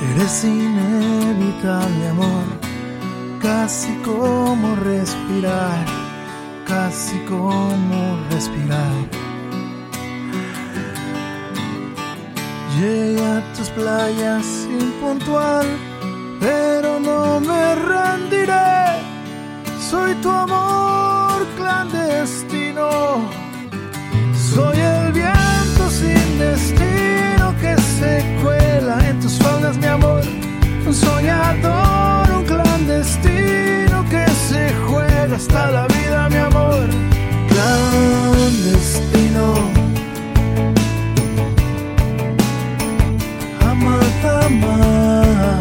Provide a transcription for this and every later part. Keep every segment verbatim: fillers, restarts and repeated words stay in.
Eres inevitable, amor, casi como respirar, casi como respirar. Llegué a tus playas impuntual, pero no me rendiré. Soy tu amor clandestino, soy el viento sin destino que se cuela en tus faldas, mi amor. Un soñador, un clandestino que se juega hasta la vida, mi amor. Clandestino, amar, amar.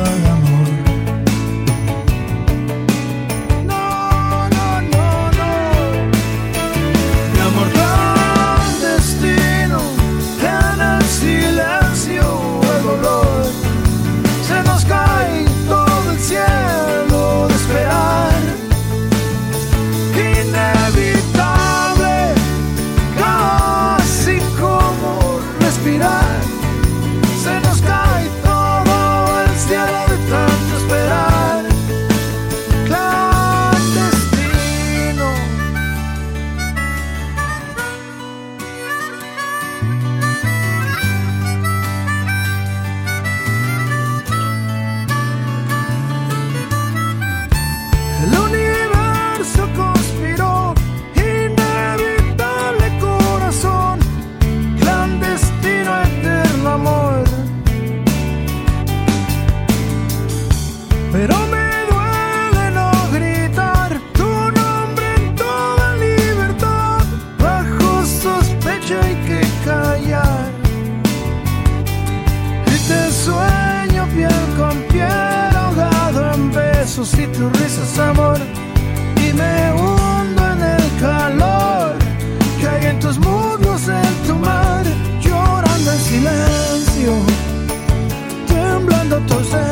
Pero me duele no gritar tu nombre en toda libertad. Bajo sospecha hay que callar. Y te sueño piel con piel, ahogado en besos y tus risas, amor. Y me hundo en el calor que hay en tus muslos, en tu mar. Llorando en silencio, temblando tu ausencia.